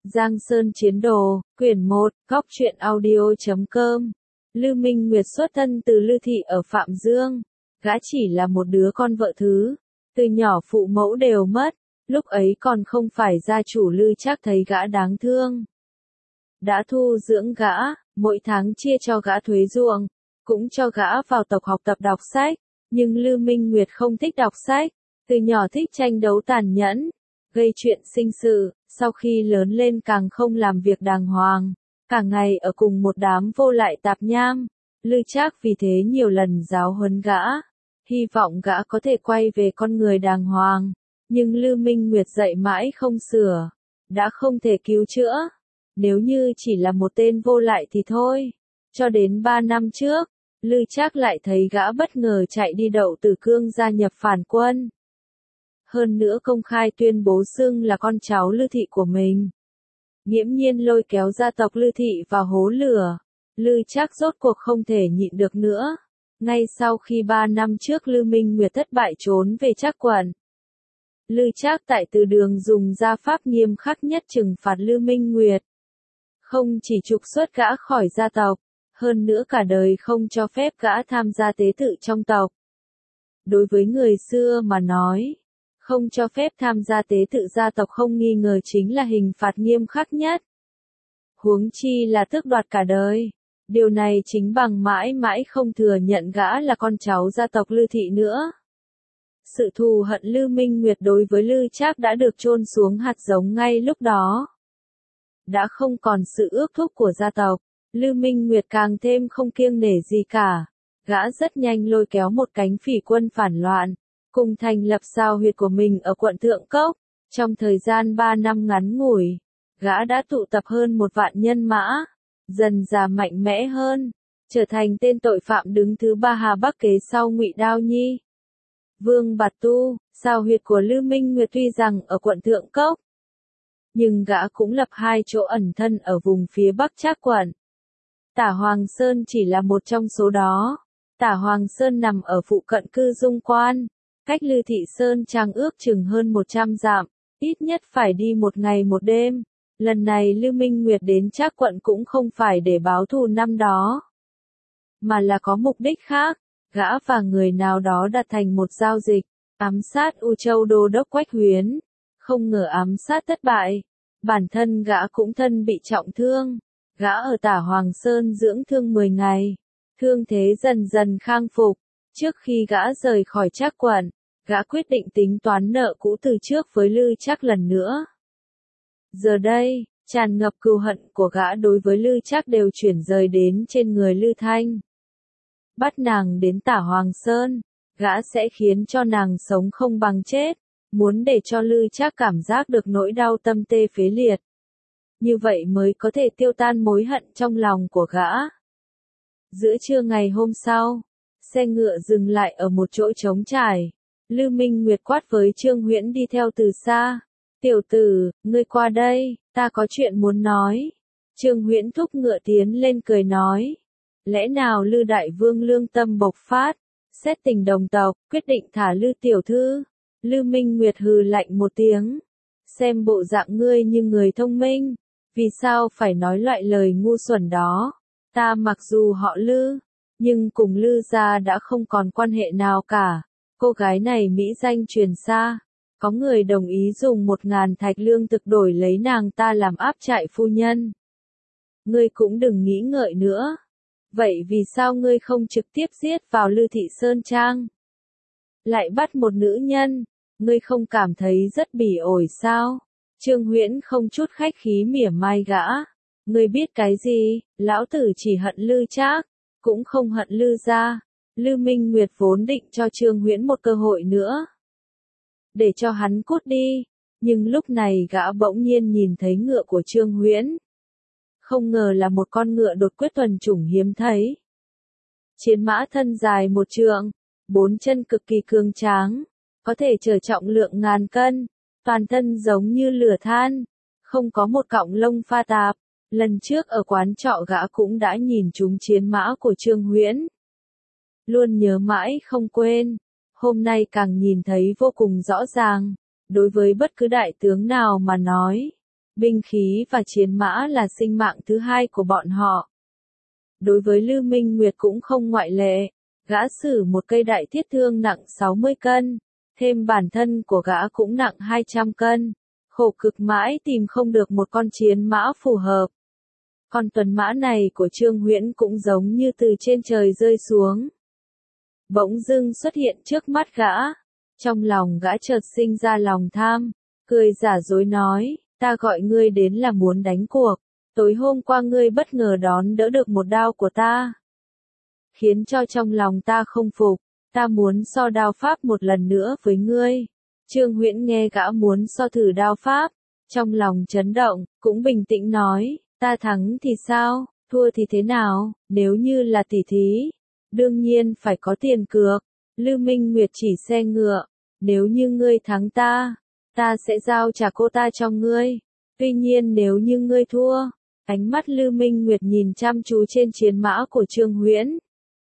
Giang Sơn Chiến Đồ, quyển 1, Góc truyện audio.com. Lư Minh Nguyệt xuất thân từ Lư thị ở Phạm Dương. Gã chỉ là một đứa con vợ thứ. Từ nhỏ phụ mẫu đều mất. Lúc ấy còn không phải gia chủ Lư Trác thấy gã đáng thương. Đã thu dưỡng gã, mỗi tháng chia cho gã thuế ruộng, cũng cho gã vào tộc học tập đọc sách. Nhưng Lư Minh Nguyệt không thích đọc sách. Từ nhỏ thích tranh đấu tàn nhẫn, gây chuyện sinh sự, sau khi lớn lên càng không làm việc đàng hoàng, cả ngày ở cùng một đám vô lại tạp nham. Lư Trác vì thế nhiều lần giáo huấn gã, hy vọng gã có thể quay về con người đàng hoàng, nhưng Lư Minh Nguyệt dạy mãi không sửa, đã không thể cứu chữa. Nếu như chỉ là một tên vô lại thì thôi. Cho đến 3 năm trước, Lư Trác lại thấy gã bất ngờ chạy đi Đậu Tử Cương gia nhập phản quân. Hơn nữa công khai tuyên bố xưng là con cháu Lư thị của mình. Nghiễm nhiên lôi kéo gia tộc Lư thị vào hố lửa. Lư Trác rốt cuộc không thể nhịn được nữa. Ngay sau khi 3 năm trước Lư Minh Nguyệt thất bại trốn về Trác quận, Lư Trác tại Từ Đường dùng gia pháp nghiêm khắc nhất trừng phạt Lư Minh Nguyệt. Không chỉ trục xuất gã khỏi gia tộc, hơn nữa cả đời không cho phép gã tham gia tế tự trong tộc. Đối với người xưa mà nói, không cho phép tham gia tế tự gia tộc không nghi ngờ chính là hình phạt nghiêm khắc nhất. Huống chi là tước đoạt cả đời. Điều này chính bằng mãi mãi không thừa nhận gã là con cháu gia tộc Lư thị nữa. Sự thù hận Lư Minh Nguyệt đối với Lư Trác đã được chôn xuống hạt giống ngay lúc đó. Đã không còn sự ước thúc của gia tộc, Lư Minh Nguyệt càng thêm không kiêng nể gì cả. Gã rất nhanh lôi kéo một cánh phỉ quân phản loạn, cùng thành lập sao huyệt của mình ở quận Thượng Cốc. Trong thời gian 3 năm ngắn ngủi, gã đã tụ tập hơn 1 vạn nhân mã, dần dà mạnh mẽ hơn, trở thành tên tội phạm đứng thứ 3 Hà Bắc kế sau Ngụy Đao Nhi, Vương Bạt Tu. Sao huyệt của Lư Minh Nguyệt tuy rằng ở quận Thượng Cốc, nhưng gã cũng lập 2 chỗ ẩn thân ở vùng phía Bắc Trác quận. Tả Hoàng Sơn chỉ là một trong số đó. Tả Hoàng Sơn nằm ở phụ cận Cư Dung Quan, cách Lư thị Sơn Trang ước chừng hơn 100 dặm, ít nhất phải đi 1 ngày 1 đêm. Lần này Lư Minh Nguyệt đến Trác quận cũng không phải để báo thù năm đó, mà là có mục đích khác. Gã và người nào đó đặt thành một giao dịch, ám sát U Châu Đô đốc Quách Huyến. Không ngờ ám sát thất bại, bản thân gã cũng thân bị trọng thương. Gã ở Tả Hoàng Sơn dưỡng thương 10 ngày, thương thế dần dần khang phục. Trước khi gã rời khỏi Trác quận, gã quyết định tính toán nợ cũ từ trước với Lư Trác lần nữa. Giờ đây, tràn ngập cừu hận của gã đối với Lư Trác đều chuyển rời đến trên người Lư Thanh. Bắt nàng đến Tả Hoàng Sơn, gã sẽ khiến cho nàng sống không bằng chết, muốn để cho Lư Trác cảm giác được nỗi đau tâm tê phế liệt. Như vậy mới có thể tiêu tan mối hận trong lòng của gã. Giữa trưa ngày hôm sau, xe ngựa dừng lại ở một chỗ trống trải. Lư Minh Nguyệt quát với Trương Huyễn đi theo từ xa. Tiểu tử, ngươi qua đây, ta có chuyện muốn nói. Trương Huyễn thúc ngựa tiến lên cười nói. Lẽ nào Lư đại vương lương tâm bộc phát, xét tình đồng tộc, quyết định thả Lư tiểu thư? Lư Minh Nguyệt hừ lạnh một tiếng. Xem bộ dạng ngươi như người thông minh, vì sao phải nói loại lời ngu xuẩn đó? Ta mặc dù họ Lư, nhưng cùng Lư gia đã không còn quan hệ nào cả. Cô gái này mỹ danh truyền xa, có người đồng ý dùng 1000 thạch lương thực đổi lấy nàng ta làm áp trại phu nhân. Ngươi cũng đừng nghĩ ngợi nữa. Vậy vì sao ngươi không trực tiếp giết vào Lư thị Sơn Trang, lại bắt một nữ nhân? Ngươi không cảm thấy rất bỉ ổi sao? Trương Huyễn không chút khách khí mỉa mai gã. Ngươi biết cái gì? Lão tử chỉ hận Lư Trác, cũng không hận Lư gia. Lư Minh Nguyệt vốn định cho Trương Huyễn một cơ hội nữa, để cho hắn cút đi, nhưng lúc này gã bỗng nhiên nhìn thấy ngựa của Trương Huyễn. Không ngờ là một con ngựa đột quyết thuần chủng hiếm thấy. Chiến mã thân dài 1 trượng, 4 chân cực kỳ cường tráng, có thể chở trọng lượng ngàn cân, toàn thân giống như lửa than, không có một cọng lông pha tạp. Lần trước ở quán trọ gã cũng đã nhìn trúng chiến mã của Trương Huyễn, luôn nhớ mãi không quên. Hôm nay càng nhìn thấy vô cùng rõ ràng. Đối với bất cứ đại tướng nào mà nói, Binh khí và chiến mã là sinh mạng thứ hai của bọn họ. Đối với Lư Minh Nguyệt cũng không ngoại lệ, gã sử một cây đại thiết thương nặng 60 cân, thêm bản thân của gã cũng nặng 200 cân, khổ cực mãi tìm không được một con chiến mã phù hợp. Con tuần mã này của Trương Huyễn cũng giống như từ trên trời rơi xuống. Bỗng dưng xuất hiện trước mắt gã, trong lòng gã chợt sinh ra lòng tham, cười giả dối nói, ta gọi ngươi đến là muốn đánh cuộc, tối hôm qua ngươi bất ngờ đón đỡ được một đao của ta, khiến cho trong lòng ta không phục, ta muốn so đao pháp một lần nữa với ngươi. Trương Huyễn nghe gã muốn so thử đao pháp, trong lòng chấn động, cũng bình tĩnh nói, ta thắng thì sao, thua thì thế nào, nếu như là tỷ thí, đương nhiên phải có tiền cược. Lư Minh Nguyệt chỉ xe ngựa, nếu như ngươi thắng ta, ta sẽ giao trả cô ta cho ngươi, tuy nhiên nếu như ngươi thua, ánh mắt Lư Minh Nguyệt nhìn chăm chú trên chiến mã của Trương Huyễn.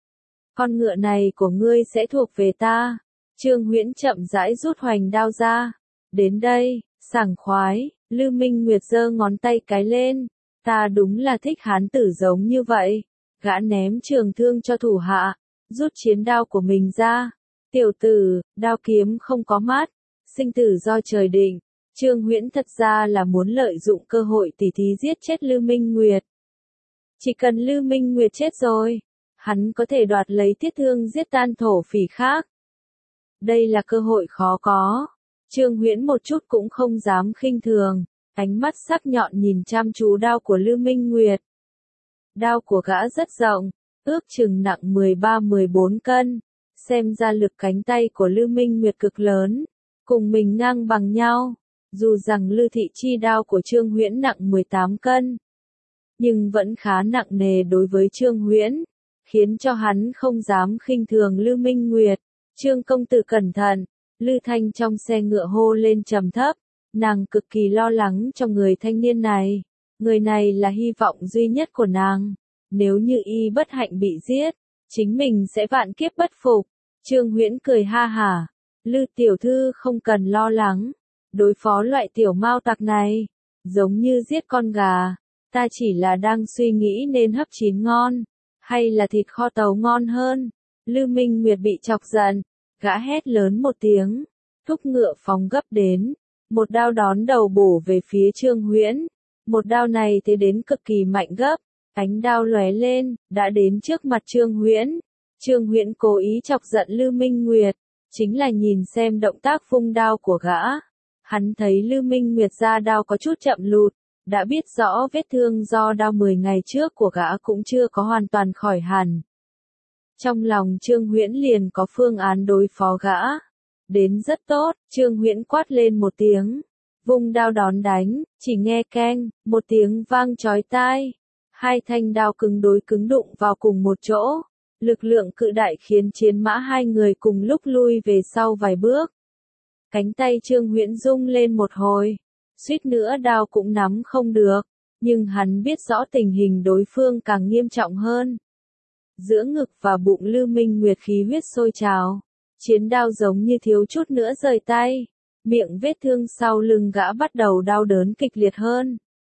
Con ngựa này của ngươi sẽ thuộc về ta. Trương Huyễn chậm rãi rút hoành đao ra. Đến đây, sảng khoái, Lư Minh Nguyệt giơ ngón tay cái lên. Ta đúng là thích hán tử giống như vậy. Gã ném trường thương cho thủ hạ, rút chiến đao của mình ra. Tiểu tử, đao kiếm không có mát, sinh tử do trời định. Trương Huyễn thật ra là muốn lợi dụng cơ hội tỉ thí giết chết Lư Minh Nguyệt. Chỉ cần Lư Minh Nguyệt chết rồi, hắn có thể đoạt lấy thiết thương giết tan thổ phỉ khác. Đây là cơ hội khó có. Trương Huyễn một chút cũng không dám khinh thường, ánh mắt sắc nhọn nhìn chăm chú đao của Lư Minh Nguyệt. Đao của gã rất rộng, ước chừng nặng 13-14 cân, xem ra lực cánh tay của Lư Minh Nguyệt cực lớn, cùng mình ngang bằng nhau. Dù rằng Lư Thị Chi đao của Trương Huyễn nặng 18 cân, nhưng vẫn khá nặng nề đối với Trương Huyễn, khiến cho hắn không dám khinh thường Lư Minh Nguyệt. Trương công tử cẩn thận, Lư Thanh trong xe ngựa hô lên trầm thấp, nàng cực kỳ lo lắng cho người thanh niên này. Người này là hy vọng duy nhất của nàng, nếu như y bất hạnh bị giết, chính mình sẽ vạn kiếp bất phục. Trương Huyễn cười ha hả, Lư tiểu thư không cần lo lắng, đối phó loại tiểu mao tặc này, giống như giết con gà, ta chỉ là đang suy nghĩ nên hấp chín ngon, hay là thịt kho tàu ngon hơn. Lư Minh Nguyệt bị chọc giận, gã hét lớn một tiếng, thúc ngựa phóng gấp đến, một đao đón đầu bổ về phía Trương Huyễn. Một đao này thế đến cực kỳ mạnh gấp, ánh đao lóe lên, đã đến trước mặt Trương Huyễn. Trương Huyễn cố ý chọc giận Lư Minh Nguyệt, chính là nhìn xem động tác vung đao của gã. Hắn thấy Lư Minh Nguyệt ra đao có chút chậm lụt, đã biết rõ vết thương do đao 10 ngày trước của gã cũng chưa có hoàn toàn khỏi hẳn. Trong lòng Trương Huyễn liền có phương án đối phó gã. Đến rất tốt, Trương Huyễn quát lên một tiếng, vung đao đón đánh, chỉ nghe keng, một tiếng vang chói tai. Hai thanh đao cứng đối cứng đụng vào cùng một chỗ. Lực lượng cự đại khiến chiến mã hai người cùng lúc lui về sau vài bước. Cánh tay Trương Huyễn rung lên một hồi, suýt nữa đao cũng nắm không được, nhưng hắn biết rõ tình hình đối phương càng nghiêm trọng hơn. Giữa ngực và bụng Lư Minh Nguyệt khí huyết sôi trào, chiến đao giống như thiếu chút nữa rời tay, miệng vết thương sau lưng gã bắt đầu đau đớn kịch liệt hơn.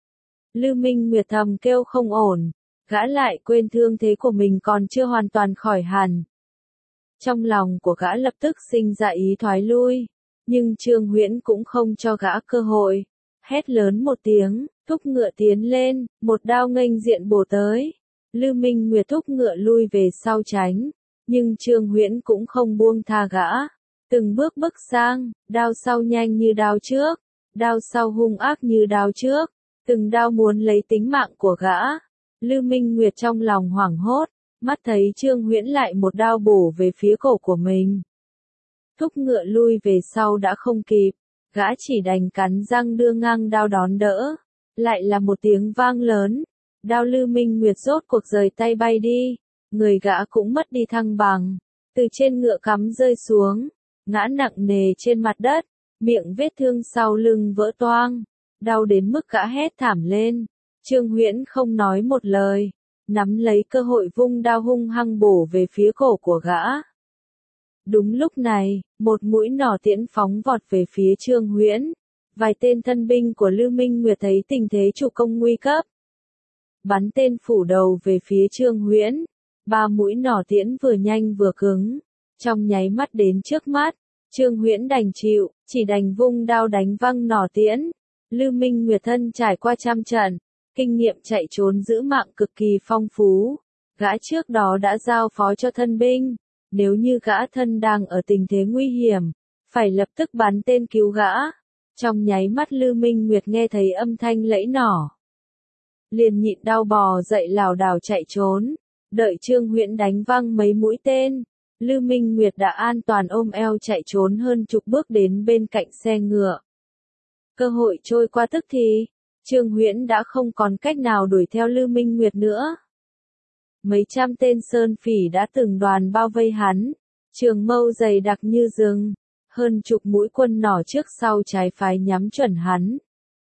Lư Minh Nguyệt thầm kêu không ổn, gã lại quên thương thế của mình còn chưa hoàn toàn khỏi hẳn. Trong lòng của gã lập tức sinh ra ý thoái lui, nhưng Trương Huyễn cũng không cho gã cơ hội, hét lớn một tiếng, thúc ngựa tiến lên, một đao nghênh diện bổ tới. Lư Minh Nguyệt thúc ngựa lui về sau tránh, nhưng Trương Huyễn cũng không buông tha gã, từng bước bước sang, đao sau nhanh như đao trước, đao sau hung ác như đao trước, từng đao muốn lấy tính mạng của gã. Lư Minh Nguyệt trong lòng hoảng hốt, mắt thấy Trương Huyễn lại một đao bổ về phía cổ của mình. Thúc ngựa lui về sau đã không kịp, gã chỉ đành cắn răng đưa ngang đao đón đỡ. Lại là một tiếng vang lớn, đao Lư Minh Nguyệt rốt cuộc rời tay bay đi, người gã cũng mất đi thăng bằng, từ trên ngựa cắm rơi xuống, ngã nặng nề trên mặt đất, miệng vết thương sau lưng vỡ toang, đau đến mức gã hét thảm lên. Trương Huyễn không nói một lời, nắm lấy cơ hội vung đao hung hăng bổ về phía cổ của gã. Đúng lúc này, một mũi nỏ tiễn phóng vọt về phía Trương Huyễn, Vài tên thân binh của Lư Minh Nguyệt thấy tình thế chủ công nguy cấp, bắn tên phủ đầu về phía Trương Huyễn. 3 mũi nỏ tiễn vừa nhanh vừa cứng, trong nháy mắt đến trước mắt. Trương Huyễn đành chịu, chỉ đành vung đao đánh văng nỏ tiễn. Lư Minh Nguyệt thân trải qua trăm trận, kinh nghiệm chạy trốn giữ mạng cực kỳ phong phú. Gã trước đó đã giao phó cho thân binh, nếu như gã thân đang ở tình thế nguy hiểm, phải lập tức bắn tên cứu gã. Trong nháy mắt Lư Minh Nguyệt nghe thấy âm thanh lẫy nỏ, liền nhịn đau bò dậy lảo đảo chạy trốn. Đợi Trương Huyễn đánh văng mấy mũi tên, Lư Minh Nguyệt đã an toàn ôm eo chạy trốn hơn chục bước đến bên cạnh xe ngựa. Cơ hội trôi qua tức thì, Trương Huyễn đã không còn cách nào đuổi theo Lư Minh Nguyệt nữa. Mấy trăm tên sơn phỉ đã từng đoàn bao vây hắn, trường mâu dày đặc như rừng, hơn chục mũi quân nỏ trước sau trái phái nhắm chuẩn hắn.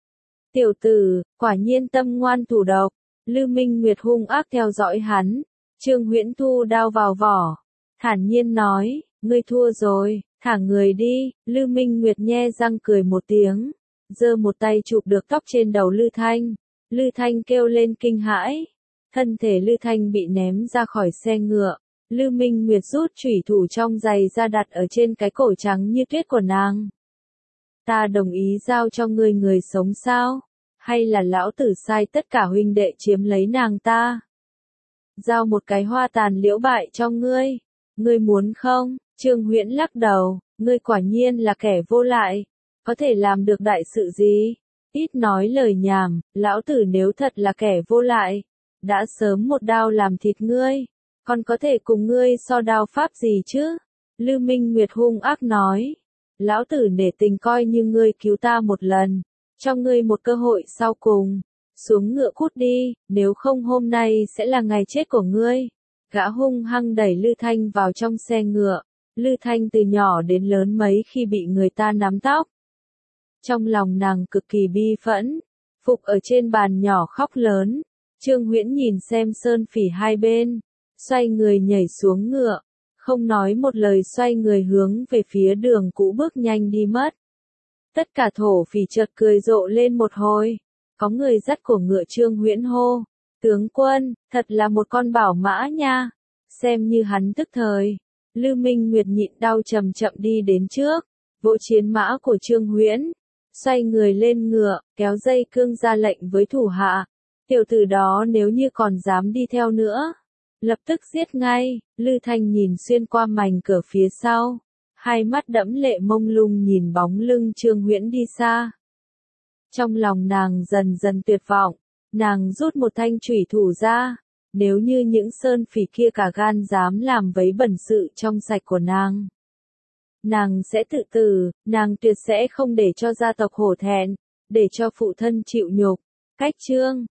Tiểu tử, quả nhiên tâm ngoan thủ độc. Lư Minh Nguyệt hung ác theo dõi hắn. Trương Huyễn thu đao vào vỏ, thản nhiên nói, ngươi thua rồi, thả người đi. Lư Minh Nguyệt nhe răng cười một tiếng, giơ một tay chụp được tóc trên đầu Lư Thanh. Lư Thanh kêu lên kinh hãi, thân thể Lư Thanh bị ném ra khỏi xe ngựa. Lư Minh Nguyệt rút chủy thủ trong giày ra đặt ở trên cái cổ trắng như tuyết của nàng. Ta đồng ý giao cho ngươi người sống sao? Hay là lão tử sai tất cả huynh đệ chiếm lấy nàng ta? Giao một cái hoa tàn liễu bại cho ngươi. Ngươi muốn không? Trương Huyễn lắc đầu, ngươi quả nhiên là kẻ vô lại. Có thể làm được đại sự gì? Ít nói lời nhảm, lão tử nếu thật là kẻ vô lại, đã sớm một đao làm thịt ngươi. Còn có thể cùng ngươi so đao pháp gì chứ? Lư Minh Nguyệt hung ác nói. Lão tử nể tình coi như ngươi cứu ta một lần, cho ngươi một cơ hội sau cùng. Xuống ngựa cút đi, nếu không hôm nay sẽ là ngày chết của ngươi. Gã hung hăng đẩy Lư Thanh vào trong xe ngựa. Lư Thanh từ nhỏ đến lớn mấy khi bị người ta nắm tóc. Trong lòng nàng cực kỳ bi phẫn, phục ở trên bàn nhỏ khóc lớn. Trương Huyễn nhìn xem sơn phỉ hai bên, xoay người nhảy xuống ngựa, không nói một lời xoay người hướng về phía đường cũ bước nhanh đi mất. Tất cả thổ phỉ chợt cười rộ lên một hồi, có người dắt cổ ngựa Trương Huyễn hô, tướng quân, thật là một con bảo mã nha, xem như hắn tức thời. Lư Minh Nguyệt nhịn đau chậm chậm đi đến trước, vỗ chiến mã của Trương Huyễn, xoay người lên ngựa, kéo dây cương ra lệnh với thủ hạ, tiểu tử đó nếu như còn dám đi theo nữa, lập tức giết ngay. Lư Thanh nhìn xuyên qua mảnh cửa phía sau, hai mắt đẫm lệ mông lung nhìn bóng lưng Trương Huyễn đi xa. Trong lòng nàng dần dần tuyệt vọng, nàng rút một thanh chủy thủ ra, nếu như những sơn phỉ kia cả gan dám làm vấy bẩn sự trong sạch của nàng sẽ tự tử, nàng tuyệt sẽ không để cho gia tộc hổ thẹn, để cho phụ thân chịu nhục. Cách chương